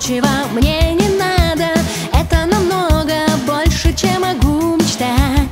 ничего мне не надо. Это намного больше, чем могу мечтать.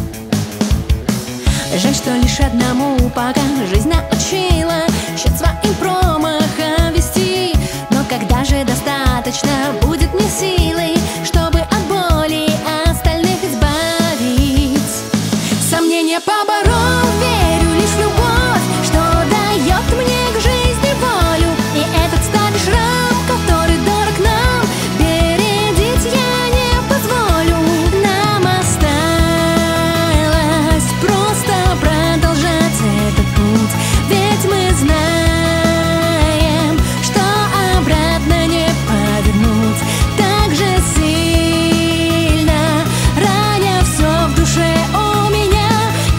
Жаль, что лишь одному пока жизнь научила счет своим промахам вести. Но когда же достаточно будет мне силы, чтобы от боли остальных избавить? Сомнения поборол, верю лишь в любовь, что дает мне к жизни волю. И этот старый шрам, который дорог нам, бередить я не позволю. Нам осталось просто продолжать этот путь, ведь мы знаем, что обратно не повернуть. Так же сильно раня все в душе у меня,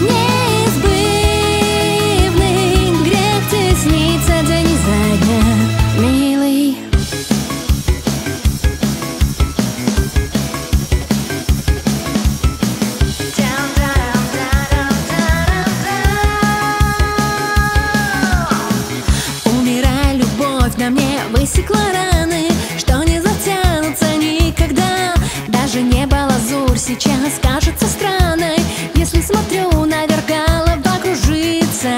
неизбывный грех теснится день изо дня, милый. Умирая, любовь на мне высекла раны, что не затянутся никогда. Даже небо лазурь сейчас кажется странной, если смотрю наверх, голова кружится.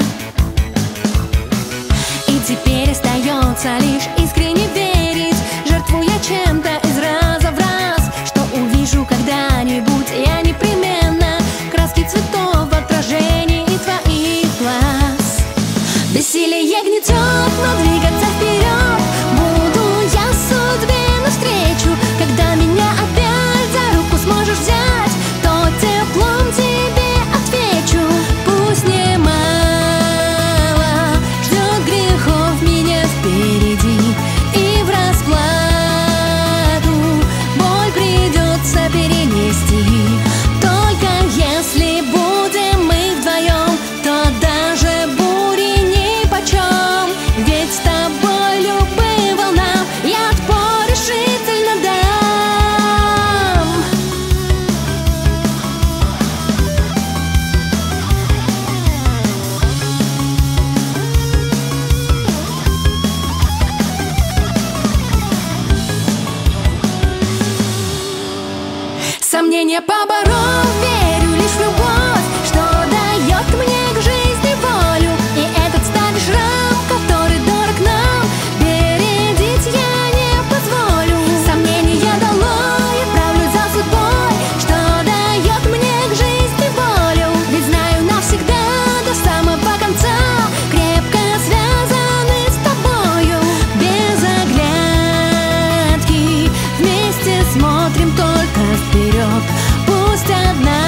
И теперь остается лишь искренне верить, жертвуя чем-то из раза в раз, что увижу когда-нибудь я непременно краски цветов в отражении твоих глаз. Бессилие гнетет, но двигаться вперед буду я судьбе навстречу. Когда меня опять за руку сможешь взять, то теплом тебе отвечу. Пусть немало ждет грехов меня впереди, и в расплату боль придется перенести. Только если будем мы вдвоем, то даже бури нипочем, ведь с тобой любым волнам я отпор решительно дам. Сомнения поборол, верю лишь в любовь, что дает мне к жизни волю. И этот старый шрам, который дорог нам, бередить я не позволю. Сомнения долой, отправлю за судьбой, что дает мне к жизни волю. Ведь знаю навсегда, до самого конца крепко связаны с тобою. Без оглядки вместе смотрим только вперед. Пусть одна